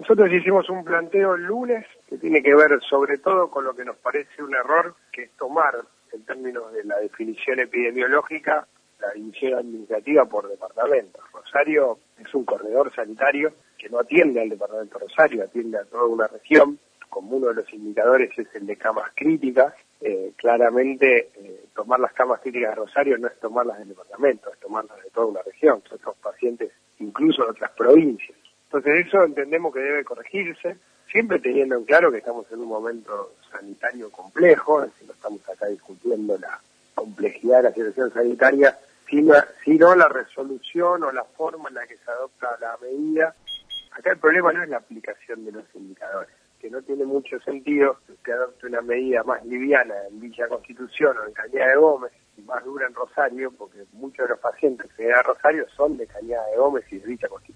Nosotros hicimos un planteo el lunes que tiene que ver sobre todo con lo que nos parece un error, que es tomar, en términos de la definición epidemiológica, la división administrativa por departamento. Rosario es un corredor sanitario que no atiende al departamento de Rosario, atiende a toda una región. Como uno de los indicadores es el de camas críticas, claramente tomar las camas críticas de Rosario no es tomarlas del departamento, es tomarlas de toda una región, son estos pacientes incluso de otras provincias. Entonces eso entendemos que debe corregirse, siempre teniendo en claro que estamos en un momento sanitario complejo, es decir, no estamos acá discutiendo la complejidad de la situación sanitaria, sino la resolución o la forma en la que se adopta la medida. Acá el problema no es la aplicación de los indicadores, que no tiene mucho sentido que adopte una medida más liviana en Villa Constitución o en Cañada de Gómez y más dura en Rosario, porque muchos de los pacientes que llegan a Rosario son de Cañada de Gómez y de Villa Constitución.